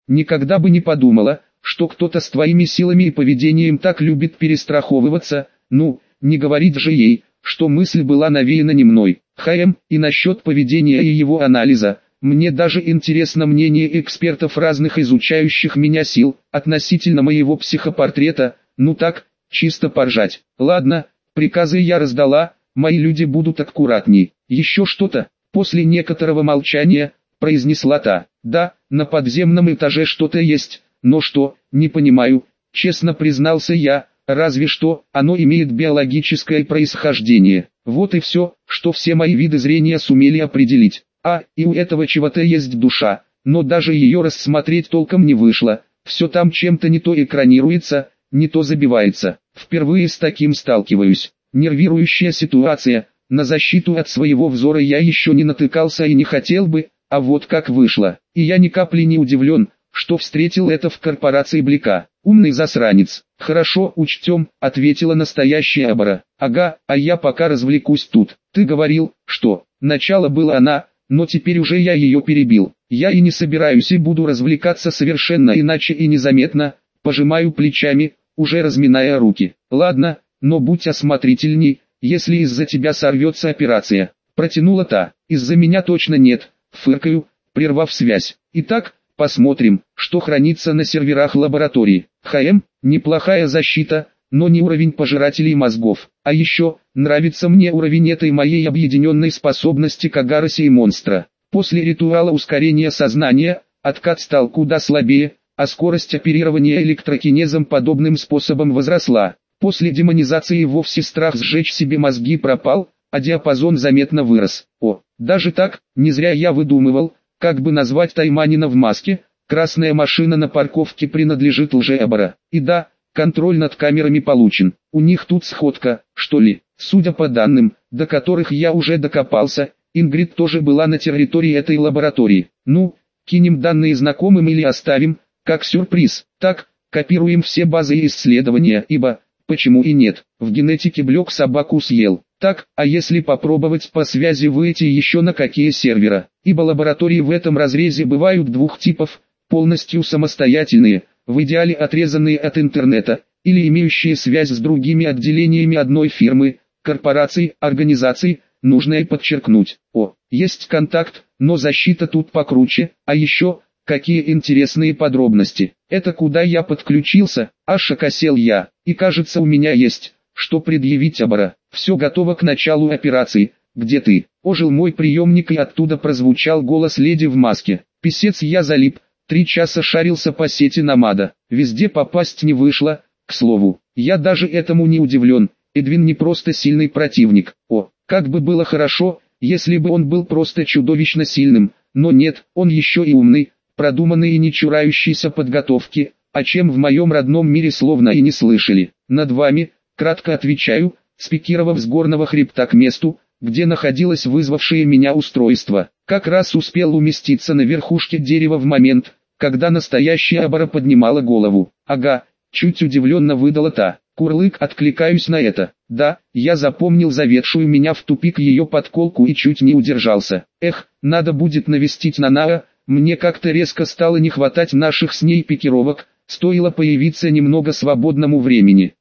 никогда бы не подумала, что кто-то с твоими силами и поведением так любит перестраховываться. Ну, не говорить же ей, что мысль была навеяна не мной. И насчет поведения и его анализа, мне даже интересно мнение экспертов разных изучающих меня сил, относительно моего психопортрета, ну так, чисто поржать. Ладно, приказы я раздала, мои люди будут аккуратней. Еще что-то? После некоторого молчания, произнесла та. Да, на подземном этаже что-то есть, но что, не понимаю, честно признался я, разве что, оно имеет биологическое происхождение. Вот и все, что все мои виды зрения сумели определить. И у этого чего-то есть душа, но даже ее рассмотреть толком не вышло. Все там чем-то не то экранируется, не то забивается. Впервые с таким сталкиваюсь. Нервирующая ситуация. На защиту от своего взора я еще не натыкался и не хотел бы, а вот как вышло. И я ни капли не удивлен, что встретил это в корпорации Блика. Умный засранец. Хорошо, учтем, ответила настоящая Абара. Ага, а я пока развлекусь тут. Ты говорил, что начало было она, но теперь уже я ее перебил. Я и не собираюсь и буду развлекаться совершенно иначе и незаметно. Пожимаю плечами, уже разминая руки. Ладно, но будь осмотрительней, если из-за тебя сорвется операция. Протянула та. Из-за меня точно нет. Фыркаю, прервав связь. Итак, посмотрим, что хранится на серверах лаборатории. Неплохая защита, но не уровень пожирателей мозгов. А еще, нравится мне уровень этой моей объединенной способности к Агаросе и монстра. После ритуала ускорения сознания, откат стал куда слабее, а скорость оперирования электрокинезом подобным способом возросла. После демонизации вовсе страх сжечь себе мозги пропал, а диапазон заметно вырос. Даже так, не зря я выдумывал, как бы назвать Тайманина в маске. Красная машина на парковке принадлежит лже-Абара. И да, контроль над камерами получен. У них тут сходка, что ли. Судя по данным, до которых я уже докопался, Ингрид тоже была на территории этой лаборатории. Ну, кинем данные знакомым или оставим, как сюрприз. Так, копируем все базы и исследования, ибо, почему и нет, в генетике Блек собаку съел. Так, а если попробовать по связи выйти еще на какие сервера? Ибо лаборатории в этом разрезе бывают двух типов, полностью самостоятельные, в идеале отрезанные от интернета, или имеющие связь с другими отделениями одной фирмы, корпораций, организаций, нужно и подчеркнуть. Есть контакт, но защита тут покруче, а еще, какие интересные подробности. Это куда я подключился, аж окосел я, и кажется у меня есть, что предъявить Абара. Все готово к началу операции. Где ты? Ожил мой приемник и оттуда прозвучал голос леди в маске. Писец, я залип. 3 часа шарился по сети Намада. Везде попасть не вышло. К слову, я даже этому не удивлен. Эдвин не просто сильный противник. Как бы было хорошо, если бы он был просто чудовищно сильным. Но нет, он еще и умный, продуманный и не чурающийся подготовки, о чем в моем родном мире словно и не слышали. Над вами, кратко отвечаю, спикировав с горного хребта к месту, где находилось вызвавшее меня устройство. Как раз успел уместиться на верхушке дерева в момент, когда настоящая Абара поднимала голову. Ага, чуть удивленно выдала та. Курлык, откликаюсь на это. Да, я запомнил заведшую меня в тупик ее подколку и чуть не удержался. Надо будет навестить Нанаа, мне как-то резко стало не хватать наших с ней пикировок, стоило появиться немного свободному времени.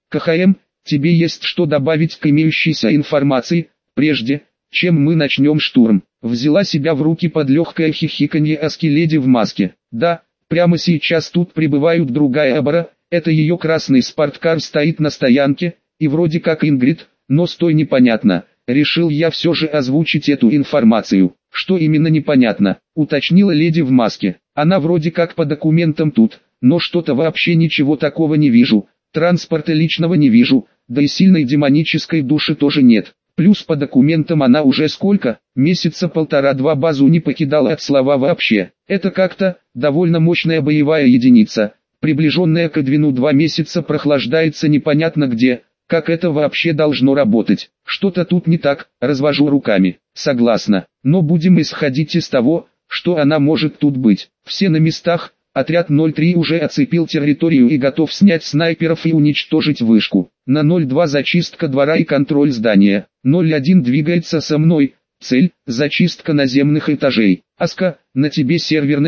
Тебе есть что добавить к имеющейся информации, прежде, чем мы начнем штурм? Взяла себя в руки под легкое хихиканье Аски леди в маске. Да, прямо сейчас тут прибывают другая Абара, это ее красный спорткар стоит на стоянке, и вроде как Ингрид, но стой непонятно. Решил я все же озвучить эту информацию. Что именно непонятно, уточнила леди в маске. Она вроде как по документам тут, но что-то вообще ничего такого не вижу. Транспорта личного не вижу, да и сильной демонической души тоже нет. Плюс по документам она уже сколько, месяца 1,5-2 базу не покидала от слова вообще. Это как-то, довольно мощная боевая единица, приближенная к Эдвину 2 месяца прохлаждается непонятно где, как это вообще должно работать. Что-то тут не так, развожу руками. Согласна, но будем исходить из того, что она может тут быть. Все на местах. Отряд 03 уже оцепил территорию и готов снять снайперов и уничтожить вышку. На 02 зачистка двора и контроль здания. 01 двигается со мной. Цель – зачистка наземных этажей. Аска, на тебе серверная,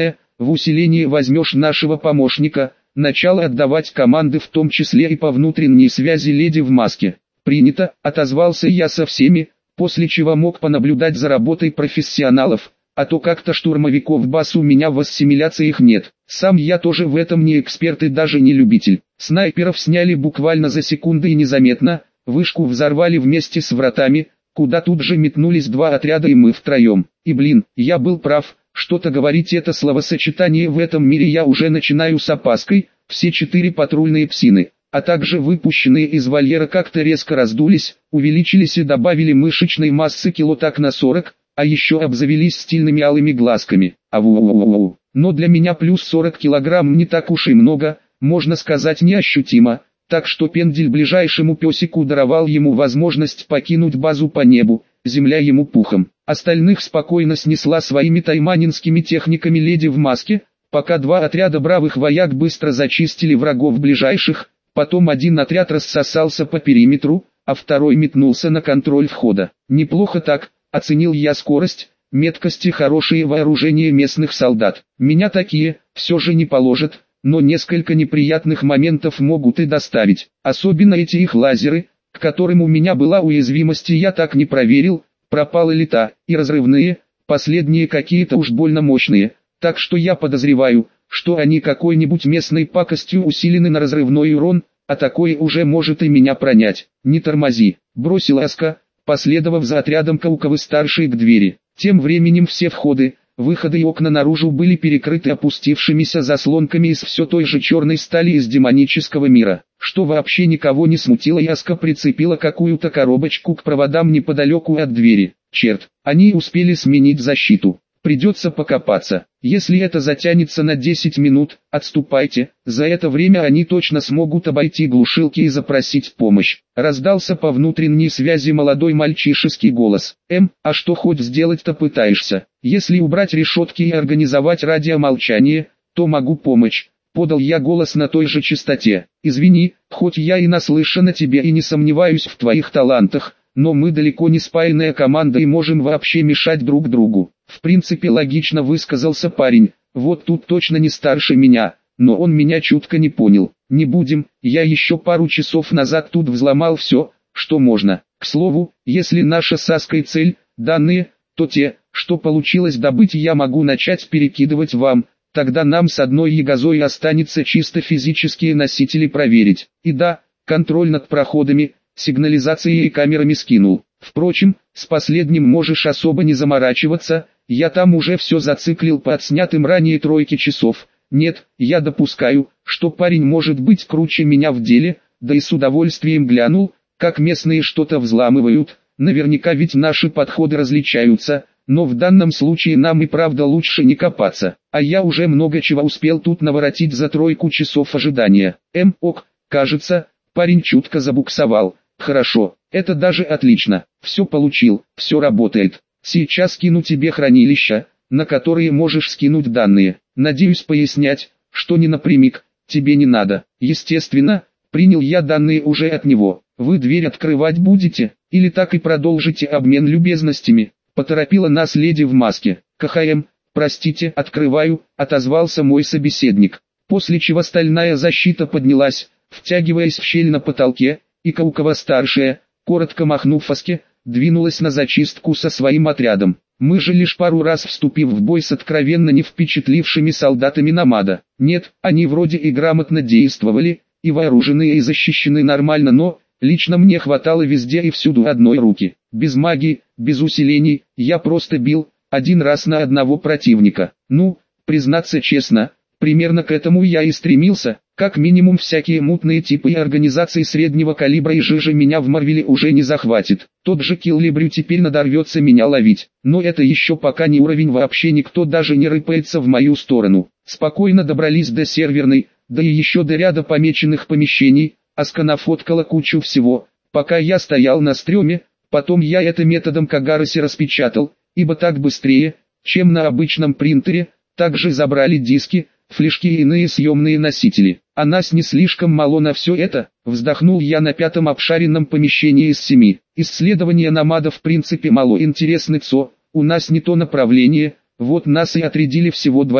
в усилении возьмешь нашего помощника, начала отдавать команды в том числе и по внутренней связи леди в маске. Принято, отозвался я со всеми, после чего мог понаблюдать за работой профессионалов, а то как-то штурмовиков БАС у меня в ассимиляциях нет. Сам я тоже в этом не эксперт и даже не любитель. Снайперов сняли буквально за секунды и незаметно, вышку взорвали вместе с вратами, куда тут же метнулись два отряда и мы втроем. И блин, я был прав, что-то говорить это словосочетание в этом мире я уже начинаю с опаской. Все 4 патрульные псины, а также выпущенные из вольера как-то резко раздулись, увеличились и добавили мышечной массы кило так на 40, а еще обзавелись стильными алыми глазками. Ау-ау-ау-ау. Но для меня плюс 40 килограмм не так уж и много, можно сказать неощутимо, так что пендель ближайшему песику даровал ему возможность покинуть базу по небу, земля ему пухом. Остальных спокойно снесла своими тайманинскими техниками леди в маске, пока 2 отряда бравых вояк быстро зачистили врагов ближайших, потом один отряд рассосался по периметру, а второй метнулся на контроль входа. Неплохо так, оценил я скорость, меткость и хорошее вооружение местных солдат. Меня такие, все же не положат, но несколько неприятных моментов могут и доставить. Особенно эти их лазеры, к которым у меня была уязвимость и я так не проверил, пропала ли та, и разрывные, последние какие-то уж больно мощные. Так что я подозреваю, что они какой-нибудь местной пакостью усилены на разрывной урон, а такое уже может и меня пронять. Не тормози, бросил Аска, последовав за отрядом Кауковы-старший к двери. Тем временем все входы, выходы и окна наружу были перекрыты опустившимися заслонками из все той же черной стали из демонического мира, что вообще никого не смутило, и Аска прицепила какую-то коробочку к проводам неподалеку от двери. Черт, они успели сменить защиту. Придется покопаться. Если это затянется на 10 минут, отступайте. За это время они точно смогут обойти глушилки и запросить помощь. Раздался по внутренней связи молодой мальчишеский голос. А что хоть сделать-то пытаешься? Если убрать решетки и организовать радиомолчание, то могу помочь. Подал я голос на той же частоте. Извини, хоть я и наслышан о тебе и не сомневаюсь в твоих талантах, но мы далеко не спаянная команда и можем вообще мешать друг другу. В принципе логично высказался парень, вот тут точно не старше меня, но он меня чутко не понял. Не будем, я еще пару часов назад тут взломал все, что можно. К слову, если наша с Аской цель, данные, то те, что получилось добыть, я могу начать перекидывать вам, тогда нам с одной ягозой останется чисто физические носители проверить. И да, контроль над проходами, сигнализацией и камерами скинул. Впрочем, с последним можешь особо не заморачиваться, я там уже все зациклил по отснятым ранее 3 часов. Нет, я допускаю, что парень может быть круче меня в деле, да и с удовольствием глянул, как местные что-то взламывают, наверняка ведь наши подходы различаются, но в данном случае нам и правда лучше не копаться, а я уже много чего успел тут наворотить за 3 часов ожидания. Ок, кажется, парень чутко забуксовал. Хорошо, это даже отлично, все получил, все работает. Сейчас скину тебе хранилища, на которые можешь скинуть данные. Надеюсь пояснять, что не напрямик, тебе не надо. Естественно, принял я данные уже от него. Вы дверь открывать будете, или так и продолжите обмен любезностями? Поторопила нас леди в маске. КХМ, простите, открываю, отозвался мой собеседник. После чего стальная защита поднялась, втягиваясь в щель на потолке, и Каукова-старшая, коротко махнув Аске, двинулась на зачистку со своим отрядом. Мы же лишь пару раз вступив в бой с откровенно не впечатлившими солдатами Намада. Нет, они вроде и грамотно действовали, и вооружены и защищены нормально, но лично мне хватало везде и всюду одной руки. Без магии, без усилений, я просто бил, один раз на одного противника. Ну, признаться честно, примерно к этому я и стремился. Как минимум всякие мутные типы и организации среднего калибра и жижи меня в Марвеле уже не захватит. Тот же Киллибрю теперь надорвется меня ловить. Но это еще пока не уровень, вообще никто даже не рыпается в мою сторону. Спокойно добрались до серверной, да и еще до ряда помеченных помещений. Аска нафоткала кучу всего, пока я стоял на стреме. Потом я это методом Кагароси распечатал, ибо так быстрее, чем на обычном принтере. Также забрали диски, флешки и иные съемные носители. А нас не слишком мало на все это, вздохнул я на 5-м обшаренном помещении из 7. Исследования Намада в принципе мало интересны, у нас не то направление, вот нас и отрядили всего 2.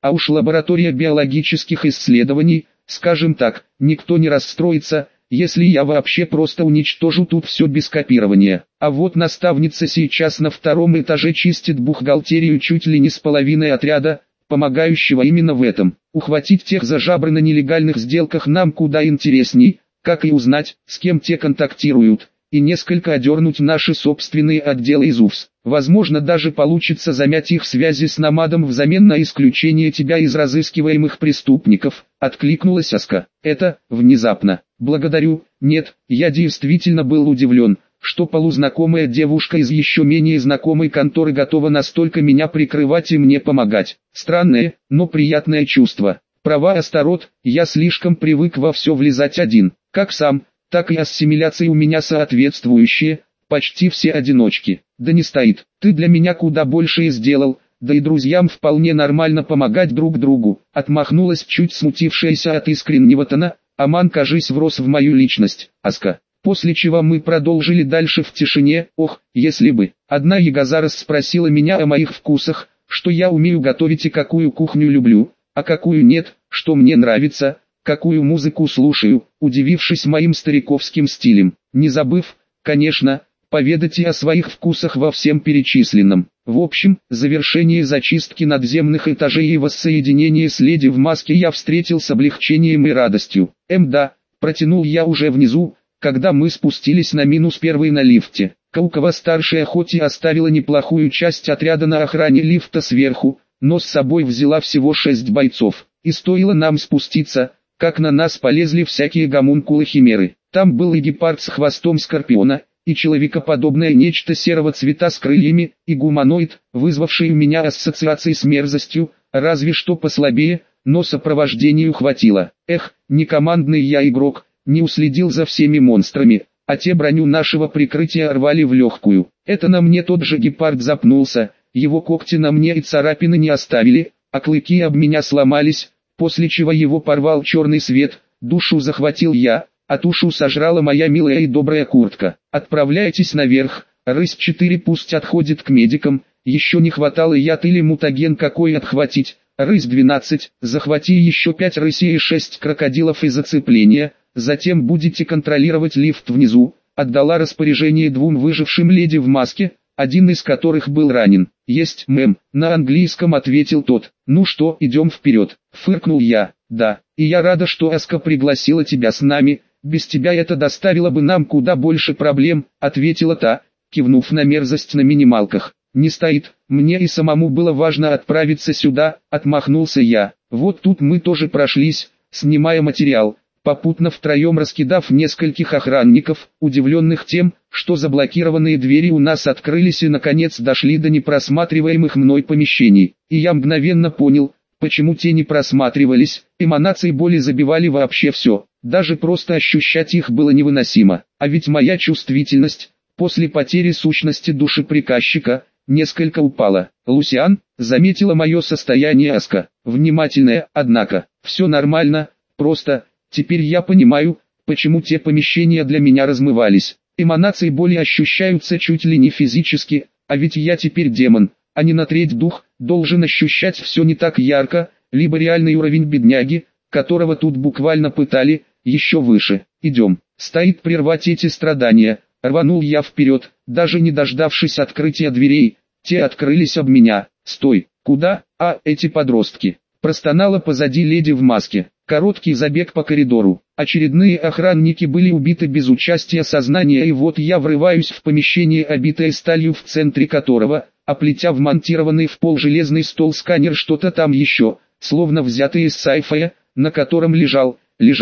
А уж лаборатория биологических исследований, скажем так, никто не расстроится, если я вообще просто уничтожу тут все без копирования. А вот наставница сейчас на втором этаже чистит бухгалтерию чуть ли не с половиной отряда, помогающего именно в этом. Ухватить тех за жабры на нелегальных сделках нам куда интересней, как и узнать, с кем те контактируют, и несколько одернуть наши собственные отделы из УФС. Возможно, даже получится замять их связи с Намадом взамен на исключение тебя из разыскиваемых преступников, откликнулась Аска. Это, внезапно. Благодарю, нет, я действительно был удивлен, что полузнакомая девушка из еще менее знакомой конторы готова настолько меня прикрывать и мне помогать. Странное, но приятное чувство. Права Астарот, я слишком привык во все влезать один, как сам, так и ассимиляции у меня соответствующие, почти все одиночки. Да не стоит, ты для меня куда больше и сделал, да и друзьям вполне нормально помогать друг другу. Отмахнулась чуть смутившаяся от искреннего тона, Аман, кажись, врос в мою личность, Аска. После чего мы продолжили дальше в тишине. Ох, если бы. Одна Ягозарас спросила меня о моих вкусах, что я умею готовить и какую кухню люблю, а какую нет, что мне нравится, какую музыку слушаю, удивившись моим стариковским стилем, не забыв, конечно, поведать и о своих вкусах во всем перечисленном. В общем, завершение зачистки надземных этажей и воссоединение с леди в маске я встретил с облегчением и радостью. Да, протянул я уже внизу, когда мы спустились на -1 на лифте. Каукова-старшая хоть и оставила неплохую часть отряда на охране лифта сверху, но с собой взяла всего 6 бойцов. И стоило нам спуститься, как на нас полезли всякие гомункулы-химеры. Там был и гепард с хвостом скорпиона, и человекоподобное нечто серого цвета с крыльями, и гуманоид, вызвавший у меня ассоциации с мерзостью, разве что послабее, но сопровождению хватило. Эх, не командный я игрок, не уследил за всеми монстрами, а те броню нашего прикрытия рвали в легкую. Это на мне тот же гепард запнулся, его когти на мне и царапины не оставили, а клыки об меня сломались, после чего его порвал черный свет, душу захватил я, а тушу сожрала моя милая и добрая куртка. Отправляйтесь наверх, рысь 4 пусть отходит к медикам, еще не хватало яд или мутаген какой отхватить, рысь 12, захвати еще 5 рысей и 6 крокодилов из зацепления, затем будете контролировать лифт внизу, отдала распоряжение 2 выжившим леди в маске, один из которых был ранен. «Есть, мэм», на английском ответил тот. «Ну что, идем вперед», фыркнул я. «Да, и я рада, что Аска пригласила тебя с нами, без тебя это доставило бы нам куда больше проблем», ответила та, кивнув на мерзость на минималках. «Не стоит, мне и самому было важно отправиться сюда», отмахнулся я. Вот тут мы тоже прошлись, снимая материал, попутно втроем раскидав нескольких охранников, удивленных тем, что заблокированные двери у нас открылись и наконец дошли до непросматриваемых мной помещений. И я мгновенно понял, почему те не просматривались, эманации боли забивали вообще все, даже просто ощущать их было невыносимо. А ведь моя чувствительность, после потери сущности души приказчика, несколько упала. «Лусиан», заметила мое состояние Аска, внимательная, однако, «все нормально, просто, теперь я понимаю, почему те помещения для меня размывались. Эманации боли ощущаются чуть ли не физически, а ведь я теперь демон, а не на треть дух, должен ощущать все не так ярко, либо реальный уровень бедняги, которого тут буквально пытали, еще выше. Идем». Стоит прервать эти страдания. Рванул я вперед, даже не дождавшись открытия дверей, те открылись об меня. «Стой, куда? А, эти подростки!» Простонала позади леди в маске. Короткий забег по коридору. Очередные охранники были убиты без участия сознания, и вот я врываюсь в помещение, обитое сталью, в центре которого, оплетя вмонтированный в пол железный стол сканер, что-то там еще, словно взятое из сайфая, на котором лежало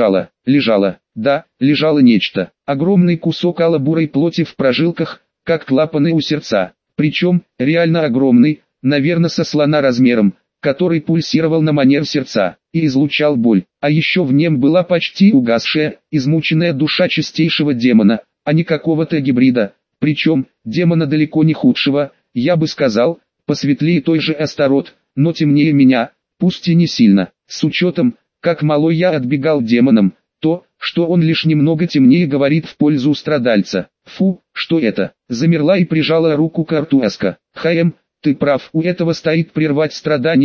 нечто. Огромный кусок ало-бурой плоти в прожилках, как клапаны у сердца. Причем, реально огромный, наверное со слона размером, который пульсировал на манер сердца, и излучал боль. А еще в нем была почти угасшая, измученная душа чистейшего демона, а не какого-то гибрида. Причем, демона далеко не худшего, я бы сказал, посветлее той же Астарот, но темнее меня, пусть и не сильно. С учетом, как мало я отбегал демонам, то, что он лишь немного темнее, говорит в пользу страдальца. Фу, что это? Замерла и прижала руку к рту Аска. «Хаем, ты прав, у этого стоит прервать страдания»,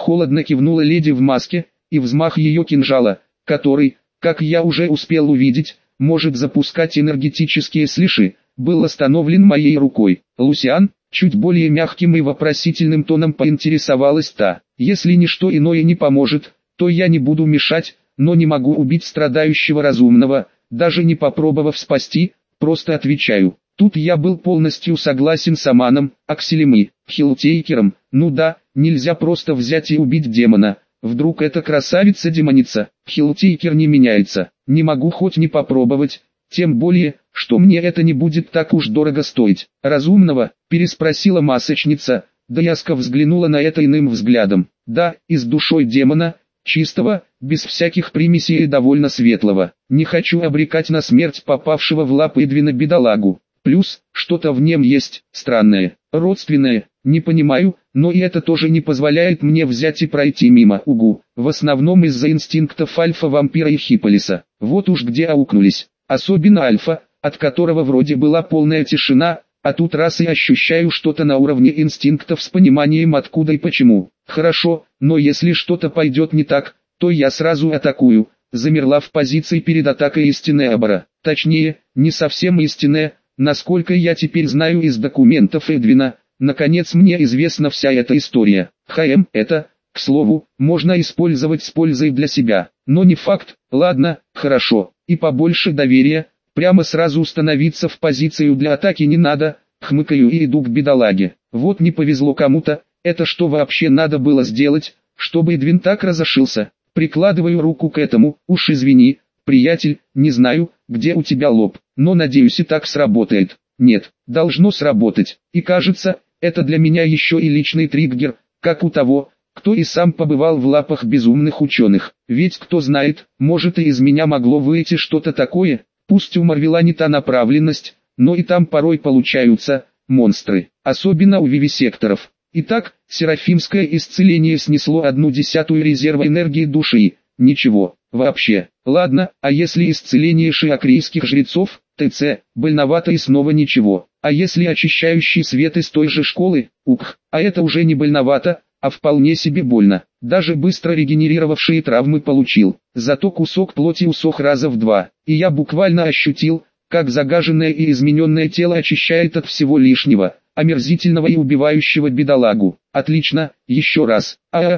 Холодно кивнула леди в маске, и взмах ее кинжала, который, как я уже успел увидеть, может запускать энергетические слиши, был остановлен моей рукой. Лусиан, чуть более мягким и вопросительным тоном поинтересовалась та. Если ничто иное не поможет, то я не буду мешать, но не могу убить страдающего разумного, даже не попробовав спасти, просто отвечаю. Тут я был полностью согласен с Аманом, Акселем и Хилтейкером. Ну да, нельзя просто взять и убить демона. Вдруг эта красавица-демоница. Хилтейкер не меняется. Не могу хоть не попробовать. Тем более, что мне это не будет так уж дорого стоить. Разумного, переспросила масочница, да яска взглянула на это иным взглядом. Да, и с душой демона, чистого, без всяких примесей и довольно светлого. Не хочу обрекать на смерть попавшего в лапы Эдвина бедолагу. Плюс, что-то в нем есть, странное, родственное, не понимаю, но и это тоже не позволяет мне взять и пройти мимо. Угу, в основном из-за инстинктов альфа-вампира и Хиполиса. Вот уж где аукнулись. Особенно альфа, от которого вроде была полная тишина, а тут раз и ощущаю что-то на уровне инстинктов с пониманием откуда и почему. Хорошо, но если что-то пойдет не так, то я сразу атакую. Замерла в позиции перед атакой истинная Абора. Точнее, не совсем истинная, насколько я теперь знаю из документов Эдвина. Наконец мне известна вся эта история. Это, к слову, можно использовать с пользой для себя, но не факт. Ладно, хорошо, и побольше доверия. Прямо сразу становиться в позицию для атаки не надо, хмыкаю и иду к бедолаге. Вот не повезло кому-то, это что вообще надо было сделать, чтобы Эдвин так разошился? Прикладываю руку к этому, уж извини, приятель, не знаю, где у тебя лоб, но надеюсь и так сработает. Нет, должно сработать, и кажется, это для меня еще и личный триггер, как у того, кто и сам побывал в лапах безумных ученых. Ведь кто знает, может и из меня могло выйти что-то такое. Пусть у Марвела не та направленность, но и там порой получаются монстры, особенно у вивисекторов. Итак, серафимское исцеление снесло 1/10 резерва энергии души. Ничего, вообще. Ладно, а если исцеление шиакрийских жрецов, ТЦ, больновато и снова ничего. А если очищающий свет из той же школы, а это уже не больновато, а вполне себе больно. Даже быстро регенерировавшие травмы получил. Зато кусок плоти усох раза в 2. И я буквально ощутил, как загаженное и измененное тело очищает от всего лишнего, омерзительного и убивающего бедолагу. Отлично, еще раз.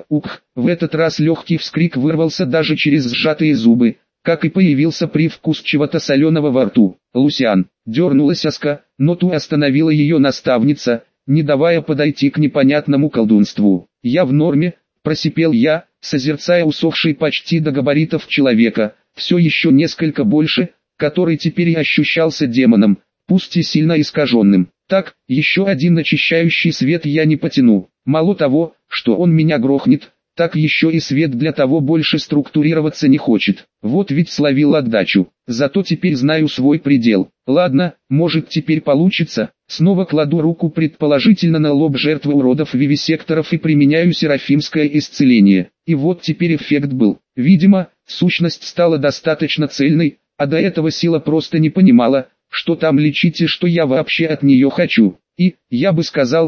В этот раз легкий вскрик вырвался даже через сжатые зубы, как и появился привкус чего-то соленого во рту. Лусиан, дернулась Аска, но ту остановила ее наставница, не давая подойти к непонятному колдунству. «Я в норме», — просипел я, созерцая усохший почти до габаритов человека, все еще несколько больше, который теперь и ощущался демоном, пусть и сильно искаженным. Так, еще один очищающий свет я не потяну. Мало того, что он меня грохнет, так еще и свет для того больше структурироваться не хочет. Вот ведь словил отдачу. Зато теперь знаю свой предел. Ладно, может теперь получится. Снова кладу руку предположительно на лоб жертвы уродов вивисекторов и применяю серафимское исцеление. И вот теперь эффект был. Видимо, сущность стала достаточно цельной, а до этого сила просто не понимала, что там лечить и что я вообще от нее хочу. И, я бы сказал,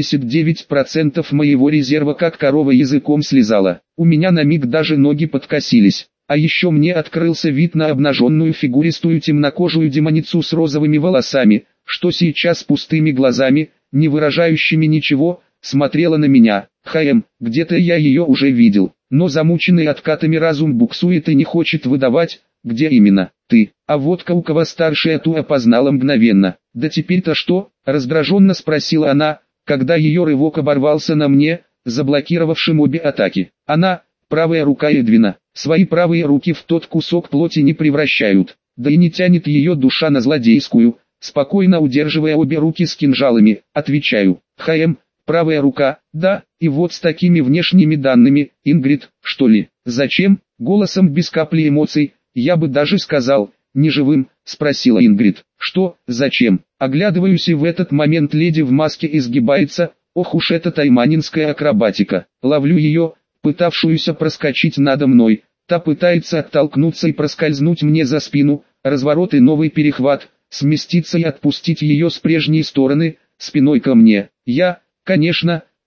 89% моего резерва как корова языком слезала. У меня на миг даже ноги подкосились. А еще мне открылся вид на обнаженную фигуристую темнокожую демоницу с розовыми волосами, что сейчас пустыми глазами, не выражающими ничего, смотрела на меня. Где-то я ее уже видел, но замученный откатами разум буксует и не хочет выдавать, где именно. Ты, а вот Каукова старшая ту опознала мгновенно. Да теперь-то что? Раздраженно спросила она, когда ее рывок оборвался на мне, заблокировавшим обе атаки. Она, правая рука Эдвина, свои правые руки в тот кусок плоти не превращают, да и не тянет ее душа на злодейскую, спокойно удерживая обе руки с кинжалами, отвечаю. Правая рука, да, и вот с такими внешними данными, Ингрид, что ли? Зачем? Голосом без капли эмоций, я бы даже сказал, неживым, спросила Ингрид. Что, зачем? Оглядываюсь, и в этот момент леди в маске изгибается. Ох уж эта тайманинская акробатика. Ловлю ее, пытавшуюся проскочить надо мной. Та пытается оттолкнуться и проскользнуть мне за спину. Разворот и новый перехват, сместиться и отпустить ее с прежней стороны, спиной ко мне. Я, конечно,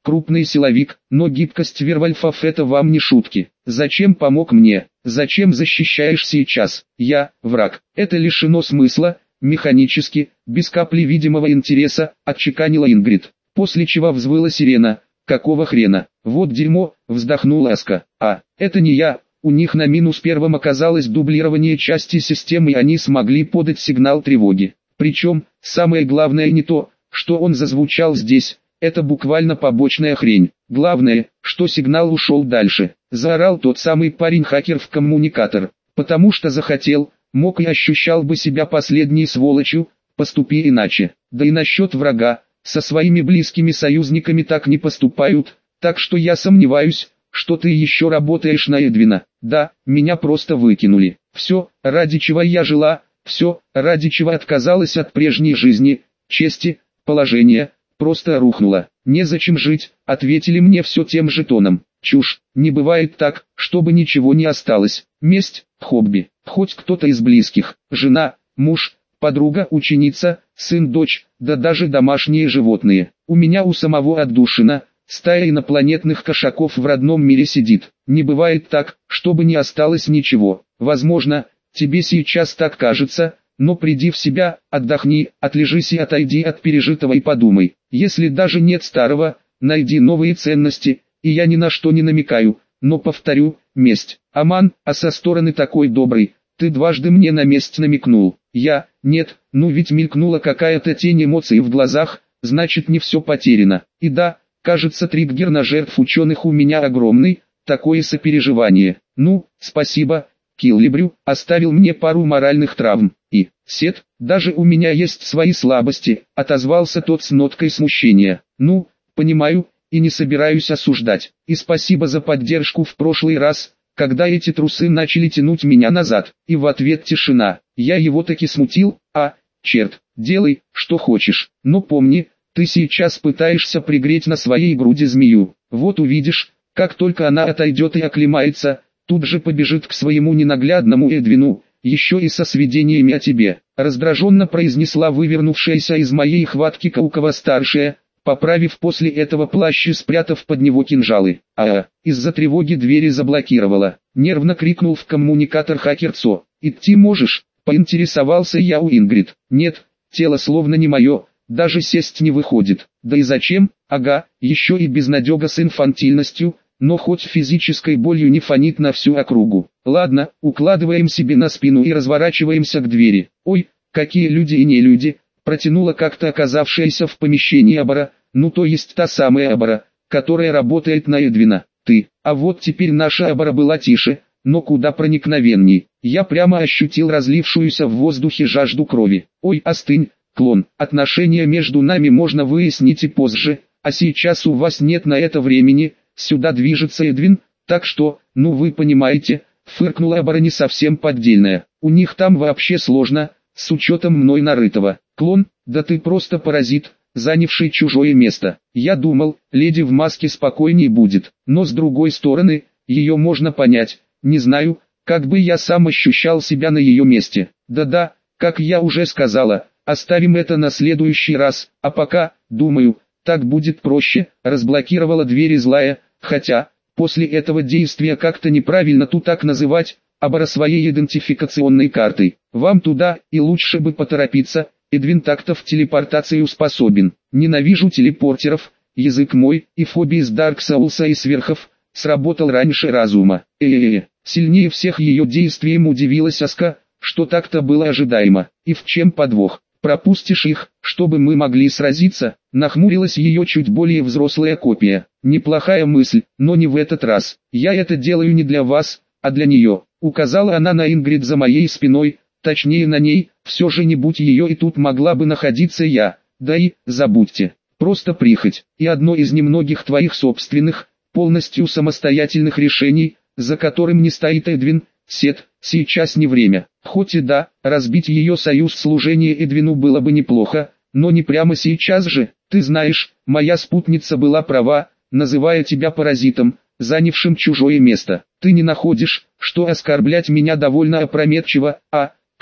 крупный силовик, но гибкость Вервольфов это вам не шутки. Зачем помог мне? Зачем защищаешь сейчас? Я, враг. Это лишено смысла, механически, без капли видимого интереса, отчеканила Ингрид. После чего взвыла сирена. Какого хрена? Вот дерьмо, вздохнула Аска. Это не я. У них на -1 оказалось дублирование части системы и они смогли подать сигнал тревоги. Причем, самое главное не то, что он зазвучал здесь. Это буквально побочная хрень. Главное, что сигнал ушел дальше. Заорал тот самый парень-хакер в коммуникатор. Потому что захотел, мог и ощущал бы себя последней сволочью, поступи иначе. Да и насчет врага, со своими близкими союзниками так не поступают, так что я сомневаюсь, что ты еще работаешь на Эдвина. Да, меня просто выкинули. Все, ради чего я жила, все, ради чего отказалась от прежней жизни, чести, положения, просто рухнула. Незачем жить, ответили мне все тем же тоном. Чушь, не бывает так, чтобы ничего не осталось. Месть, хобби, хоть кто-то из близких, жена, муж, подруга, ученица, сын, дочь, да даже домашние животные. У меня у самого отдушина, стая инопланетных кошаков в родном мире сидит. Не бывает так, чтобы не осталось ничего. Возможно, тебе сейчас так кажется, но приди в себя, отдохни, отлежись и отойди от пережитого и подумай. Если даже нет старого, найди новые ценности, и я ни на что не намекаю, но повторю, месть. Аман, а со стороны такой добрый, ты дважды мне на месть намекнул. Нет, ну ведь мелькнула какая-то тень эмоций в глазах, значит не все потеряно. И да, кажется триггер на жертв ученых у меня огромный, такое сопереживание. Ну, спасибо, Киллибрю, оставил мне пару моральных травм. И, Сет, даже у меня есть свои слабости, отозвался тот с ноткой смущения. Ну, понимаю, и не собираюсь осуждать. И спасибо за поддержку в прошлый раз, когда эти трусы начали тянуть меня назад. И в ответ тишина. Я его таки смутил, черт, делай, что хочешь. Но помни, ты сейчас пытаешься пригреть на своей груди змею. Вот увидишь, как только она отойдет и оклемается, тут же побежит к своему ненаглядному Эдвину, еще и со сведениями о тебе. Раздраженно произнесла вывернувшаяся из моей хватки Каукова-старшая, поправив после этого плащ и спрятав под него кинжалы. Из-за тревоги двери заблокировала. Нервно крикнул в коммуникатор хакер Цо. «Идти можешь?» — поинтересовался я у Ингрид. «Нет, тело словно не мое, даже сесть не выходит. Да и зачем? Еще и безнадега с инфантильностью, но хоть физической болью не фонит на всю округу. Ладно, укладываем себе на спину и разворачиваемся к двери. Ой, какие люди и не люди!» Протянула как-то оказавшаяся в помещении Абара, ну то есть та самая Абара, которая работает на Эдвина. Ты, а вот теперь наша Абара была тише, но куда проникновенней. Я прямо ощутил разлившуюся в воздухе жажду крови. Ой, остынь, клон, отношения между нами можно выяснить и позже, а сейчас у вас нет на это времени, сюда движется Эдвин, так что, ну вы понимаете, фыркнула Абара не совсем поддельная. У них там вообще сложно, с учетом мной нарытого. Клон, да ты просто паразит, занявший чужое место. Я думал, леди в маске спокойней будет, но с другой стороны, ее можно понять. Не знаю, как бы я сам ощущал себя на ее месте. Да-да, как я уже сказала, оставим это на следующий раз, а пока, думаю, так будет проще. Разблокировала двери злая, хотя, после этого действия как-то неправильно тут так называть, Абара своей идентификационной картой. Вам туда, и лучше бы поторопиться, Эдвин так-то в телепортацию способен. Ненавижу телепортеров, язык мой, и фобии с Dark Souls и сверхов, сработал раньше разума. Сильнее всех ее действием удивилась Аска, что так-то было ожидаемо. И в чем подвох? Пропустишь их, чтобы мы могли сразиться? Нахмурилась ее чуть более взрослая копия. Неплохая мысль, но не в этот раз. Я это делаю не для вас, а для нее. Указала она на Ингрид за моей спиной, точнее на ней, все же не будь ее и тут могла бы находиться я. Да и, забудьте, просто прихоть, и одно из немногих твоих собственных, полностью самостоятельных решений, за которым не стоит Эдвин. Сет, сейчас не время. Хоть и да, разбить ее союз служения Эдвину было бы неплохо, но не прямо сейчас же. Ты знаешь, моя спутница была права, называя тебя паразитом, занявшим чужое место. Ты не находишь, что оскорблять меня довольно опрометчиво,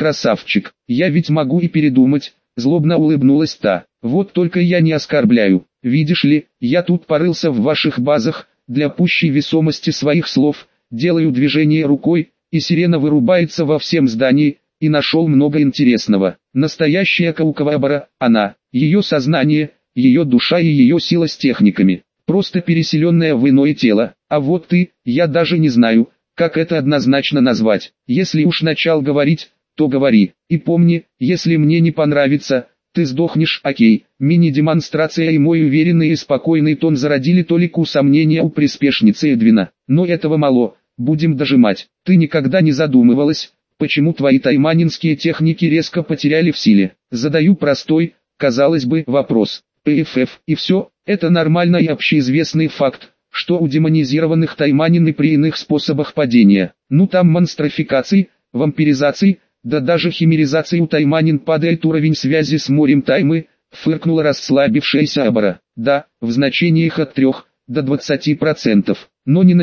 красавчик, я ведь могу и передумать, злобно улыбнулась та. Вот только я не оскорбляю, видишь ли, я тут порылся в ваших базах, для пущей весомости своих слов, делаю движение рукой, и сирена вырубается во всем здании, и нашел много интересного. Настоящая Каукавабара, она, ее сознание, ее душа и ее сила с техниками, просто переселенная в иное тело. А вот ты, я даже не знаю, как это однозначно назвать. Если уж начал говорить, то говори. И помни, если мне не понравится, ты сдохнешь. Окей. Мини-демонстрация и мой уверенный и спокойный тон зародили толику сомнения у приспешницы Эдвина. Но этого мало, будем дожимать. Ты никогда не задумывалась, почему твои тайманинские техники резко потеряли в силе? Задаю простой, казалось бы, вопрос. ПФФ и все, это нормально и общеизвестный факт, что у демонизированных тайманины при иных способах падения. Ну там монстрофикации, вампиризации, да даже химеризации у тайманин падает уровень связи с морем таймы, фыркнула расслабившаяся Абара. Да, в значениях от 3 до 20%, но не на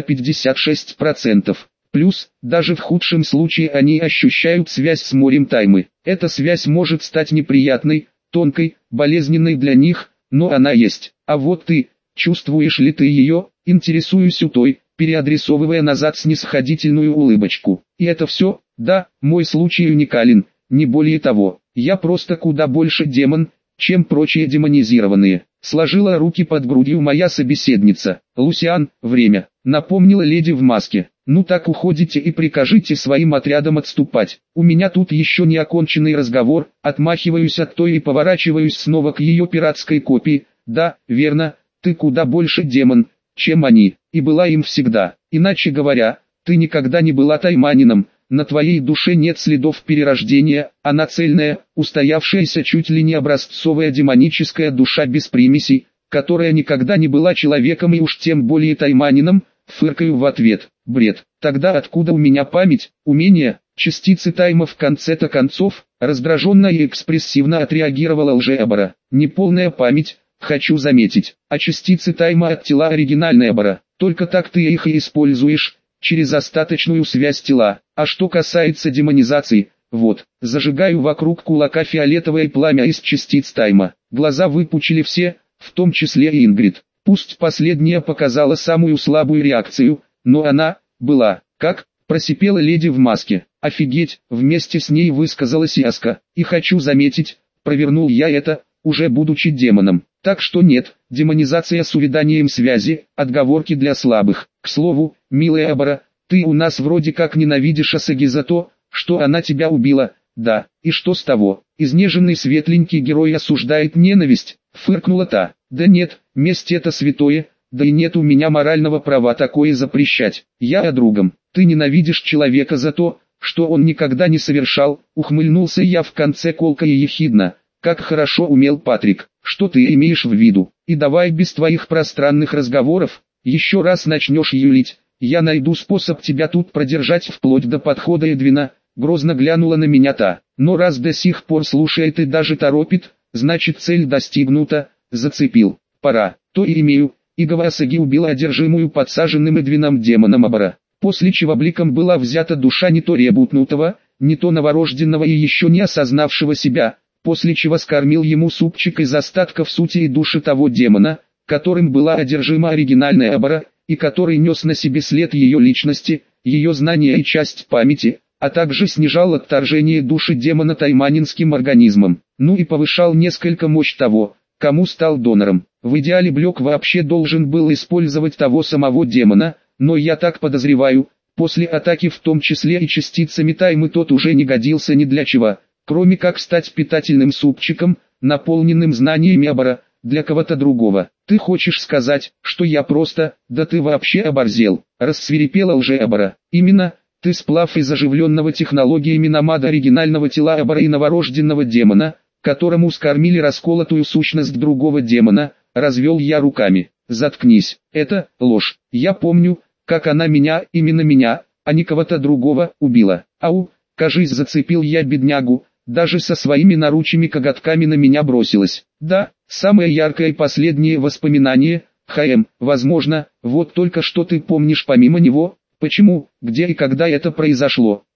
56%. Плюс, даже в худшем случае они ощущают связь с морем таймы. Эта связь может стать неприятной, тонкой, болезненной для них, но она есть. А вот ты, чувствуешь ли ты ее, интересуюсь у той, переадресовывая назад снисходительную улыбочку. И это все? Да, мой случай уникален, не более того. Я просто куда больше демон, чем прочие демонизированные. Сложила руки под грудью моя собеседница. Лусиан, время, напомнила леди в маске. Ну так уходите и прикажите своим отрядам отступать. У меня тут еще не оконченный разговор, отмахиваюсь от той и поворачиваюсь снова к ее пиратской копии. Да, верно, ты куда больше демон, чем они, и была им всегда. Иначе говоря, ты никогда не была тайманином, на твоей душе нет следов перерождения, она цельная, устоявшаяся чуть ли не образцовая демоническая душа без примесей, которая никогда не была человеком и уж тем более тайманином. Фыркаю в ответ. Бред. Тогда откуда у меня память, умения, частицы тайма в конце-то концов? Раздраженно и экспрессивно отреагировала лже-Абара. Неполная память, хочу заметить, а частицы тайма от тела оригинальной Абара. Только так ты их и используешь, через остаточную связь тела. А что касается демонизации, вот, зажигаю вокруг кулака фиолетовое пламя из частиц тайма. Глаза выпучили все, в том числе и Ингрид. Пусть последняя показала самую слабую реакцию, но она была, как, просипела леди в маске. Офигеть, вместе с ней высказалась Яска. И хочу заметить, провернул я это, уже будучи демоном. Так что нет, демонизация с увяданием связи, отговорки для слабых. К слову, милая Абара, ты у нас вроде как ненавидишь Асаги за то, что она тебя убила. Да, и что с того? Изнеженный светленький герой осуждает ненависть, фыркнула та. Да нет, месть это святое, да и нет у меня морального права такое запрещать. Я о другом. Ты ненавидишь человека за то, что он никогда не совершал, ухмыльнулся я в конце колко и ехидно. Как хорошо умел Патрик, что ты имеешь в виду? И давай без твоих пространных разговоров, еще раз начнешь юлить, я найду способ тебя тут продержать вплоть до подхода Эдвина. Грозно глянула на меня та. Но раз до сих пор слушает и даже торопит, значит цель достигнута. Зацепил. Пора. То и имею. Игава Асаги убила одержимую подсаженным Эдвином демоном Абара. После чего бликом была взята душа не то ребутнутого, не то новорожденного и еще не осознавшего себя, после чего скормил ему супчик из остатков сути и души того демона, которым была одержима оригинальная Абара, и который нес на себе след ее личности, ее знания и часть памяти, а также снижал отторжение души демона тайманинским организмом, ну и повышал несколько мощь того, кому стал донором. В идеале Блек вообще должен был использовать того самого демона, но я так подозреваю, после атаки в том числе и частицами таймы тот уже не годился ни для чего, кроме как стать питательным супчиком, наполненным знаниями Абара, для кого-то другого. Ты хочешь сказать, что я просто, да ты вообще оборзел, рассвирепела лже-Абара. Именно, ты сплав из оживленного технологиями намада оригинального тела Абара и новорожденного демона, которому скормили расколотую сущность другого демона, развел я руками. Заткнись, это ложь. Я помню, как она меня, именно меня, а не кого-то другого, убила. Ау, кажись, зацепил я беднягу, даже со своими наручьями коготками на меня бросилась. Да, самое яркое и последнее воспоминание, возможно, вот только что ты помнишь помимо него. Почему, где и когда это произошло?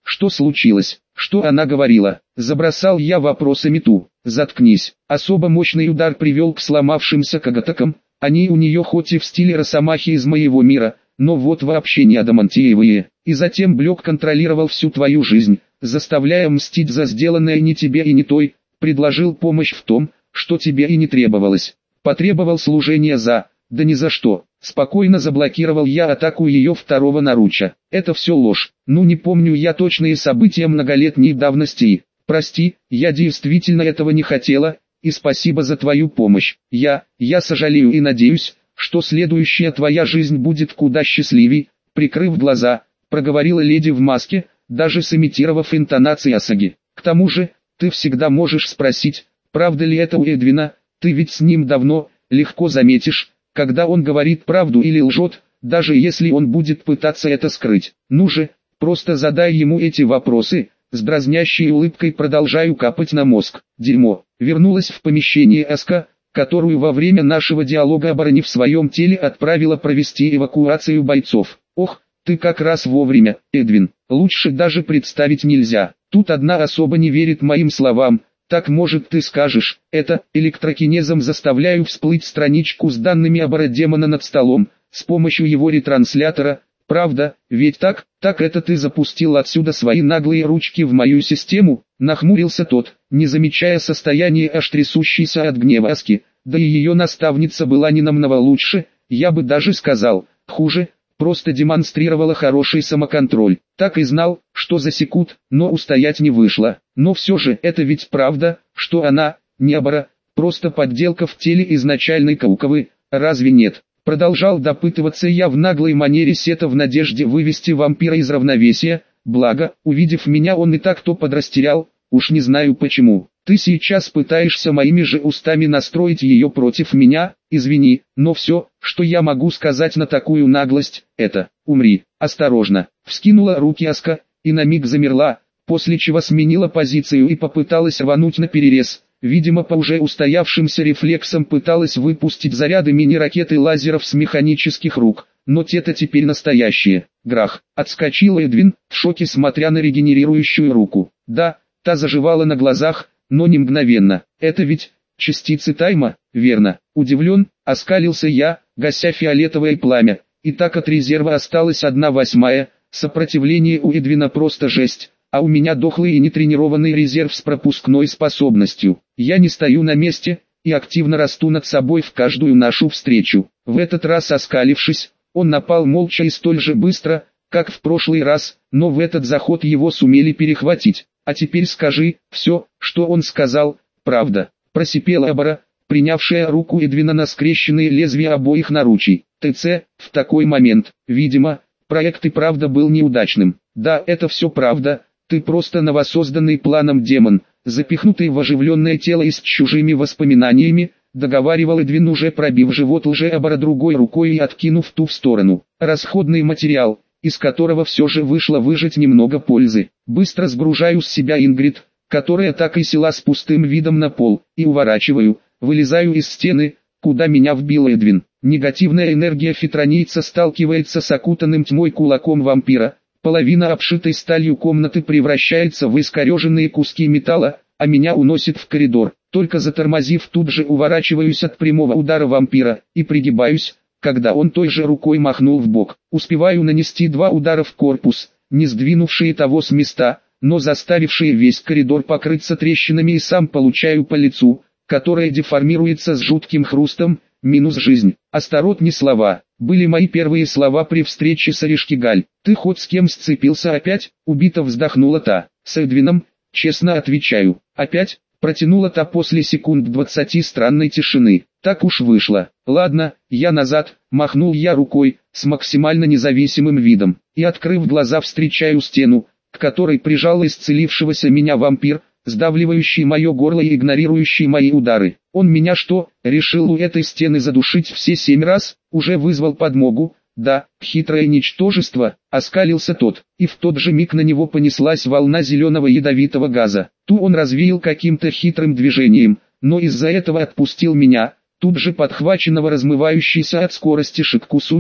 Что случилось? Что она говорила? Забросал я вопросами ту. Заткнись. Особо мощный удар привел к сломавшимся коготокам. Они у нее хоть и в стиле росомахи из моего мира, но вот вообще не адамантиевые. И затем Блек контролировал всю твою жизнь, заставляя мстить за сделанное не тебе и не той. Предложил помощь в том, что тебе и не требовалось. Потребовал служения за... Да ни за что. Спокойно заблокировал я атаку ее второго наруча. Это все ложь. Ну не помню я точные события многолетней давности. Прости, я действительно этого не хотела, и спасибо за твою помощь. Я сожалею и надеюсь, что следующая твоя жизнь будет куда счастливей. Прикрыв глаза, проговорила леди в маске, даже сымитировав интонации Асаги. К тому же, ты всегда можешь спросить, правда ли это у Эдвина, ты ведь с ним давно, легко заметишь, когда он говорит правду или лжет, даже если он будет пытаться это скрыть. Ну же, просто задай ему эти вопросы. С дразнящей улыбкой продолжаю капать на мозг. Дерьмо. Вернулась в помещение Аска, которую во время нашего диалога оборони в своем теле отправила провести эвакуацию бойцов. Ох, ты как раз вовремя, Эдвин. Лучше даже представить нельзя. Тут одна особа не верит моим словам. Так может ты скажешь, это, электрокинезом заставляю всплыть страничку с данными оборот-демона над столом, с помощью его ретранслятора, правда, ведь так это ты запустил отсюда свои наглые ручки в мою систему, нахмурился тот, не замечая состояние аж трясущейся от гнева Аски, да и ее наставница была не намного лучше, я бы даже сказал, хуже, просто демонстрировала хороший самоконтроль. Так и знал, что засекут, но устоять не вышло. Но все же это ведь правда, что она, не Абара, просто подделка в теле изначальной Кауковы, разве нет? Продолжал допытываться я в наглой манере Сета в надежде вывести вампира из равновесия, благо, увидев меня он и так то подрастерял, уж не знаю почему. Ты сейчас пытаешься моими же устами настроить ее против меня, извини, но все, что я могу сказать на такую наглость, это, умри, осторожно. Вскинула руки Аска, и на миг замерла, после чего сменила позицию и попыталась рвануть на перерез. Видимо по уже устоявшимся рефлексам пыталась выпустить заряды мини-ракеты лазеров с механических рук, но те-то теперь настоящие. Грах, отскочил Эдвин, в шоке смотря на регенерирующую руку. Да, та заживала на глазах, но не мгновенно. Это ведь частицы тайма, верно? Удивлен, оскалился я, гася фиолетовое пламя. И так от резерва осталась 1/8, сопротивление у Эдвина просто жесть, а у меня дохлый и нетренированный резерв с пропускной способностью. Я не стою на месте, и активно расту над собой в каждую нашу встречу. В этот раз оскалившись, он напал молча и столь же быстро, как в прошлый раз, но в этот заход его сумели перехватить. А теперь скажи, все, что он сказал, правда, просипела Абара, принявшая руку Эдвина на скрещенные лезвия обоих наручий. ТЦ, в такой момент, видимо, проект и правда был неудачным. Да, это все правда, ты просто новосозданный планом демон, запихнутый в оживленное тело и с чужими воспоминаниями, договаривал Эдвин, уже пробив живот лже-Абара другой рукой и откинув ту в сторону. Расходный материал, из которого все же вышло выжать немного пользы. Быстро сгружаю с себя Ингрид, которая так и села с пустым видом на пол, и уворачиваю, вылезаю из стены, куда меня вбил Эдвин. Негативная энергия фитронийца сталкивается с окутанным тьмой кулаком вампира, половина обшитой сталью комнаты превращается в искореженные куски металла, а меня уносит в коридор. Только затормозив, тут же уворачиваюсь от прямого удара вампира, и пригибаюсь, когда он той же рукой махнул в бок. Успеваю нанести 2 удара в корпус, не сдвинувшие того с места, но заставившие весь коридор покрыться трещинами, и сам получаю по лицу, которое деформируется с жутким хрустом, минус жизнь. Осторотни слова, были мои первые слова при встрече с Орешкигаль. Ты хоть с кем сцепился опять? Убито вздохнула та. С Эдвином, честно отвечаю. Опять? Протянула та после секунд 20 странной тишины. Так уж вышло. Ладно, я назад, махнул я рукой, с максимально независимым видом. И открыв глаза встречаю стену, к которой прижал исцелившегося меня вампир, сдавливающий мое горло и игнорирующий мои удары. Он меня что, решил у этой стены задушить все 7 раз? Уже вызвал подмогу? Да, хитрое ничтожество, оскалился тот, и в тот же миг на него понеслась волна зеленого ядовитого газа. Ту он развеял каким-то хитрым движением, но из-за этого отпустил меня, тут же подхваченного размывающейся от скорости Шиккусути,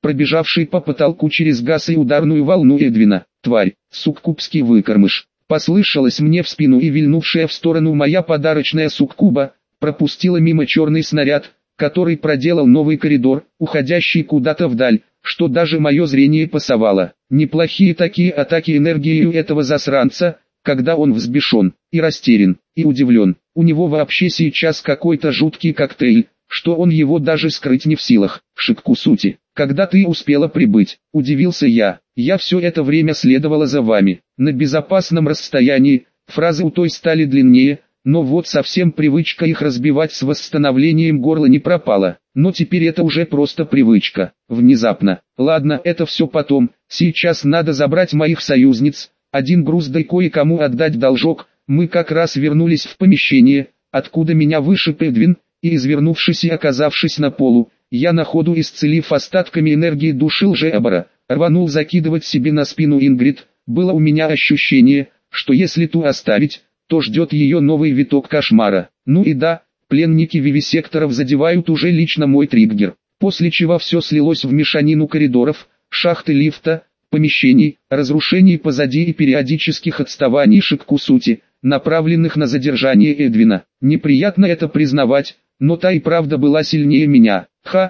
пробежавший по потолку через газ и ударную волну Эдвина. «Тварь, суккубский выкормыш!» Послышалось мне в спину, и вильнувшая в сторону моя подарочная суккуба пропустила мимо черный снаряд, который проделал новый коридор, уходящий куда-то вдаль, что даже мое зрение пасовало. Неплохие такие атаки энергии у этого засранца, когда он взбешен, и растерян, и удивлен. У него вообще сейчас какой-то жуткий коктейль, что он его даже скрыть не в силах. Шиккусути, когда ты успела прибыть? Удивился я. Я все это время следовала за вами. На безопасном расстоянии. Фразы у той стали длиннее, но вот совсем привычка их разбивать с восстановлением горла не пропала. Но теперь это уже просто привычка. Внезапно. Ладно, это все потом. Сейчас надо забрать моих союзниц. Один груз, да и кое-кому отдать должок. Мы как раз вернулись в помещение, откуда меня вышиб Эдвин, и извернувшись и оказавшись на полу, я на ходу, исцелив остатками энергии душил Жеабора, рванул закидывать себе на спину Ингрид. Было у меня ощущение, что если ту оставить, то ждет ее новый виток кошмара. Ну и да, пленники вивисекторов задевают уже лично мой триггер, после чего все слилось в мешанину коридоров, шахты лифта, помещений, разрушений позади и периодических отставаний Шиккусути, направленных на задержание Эдвина. Неприятно это признавать, но та и правда была сильнее меня.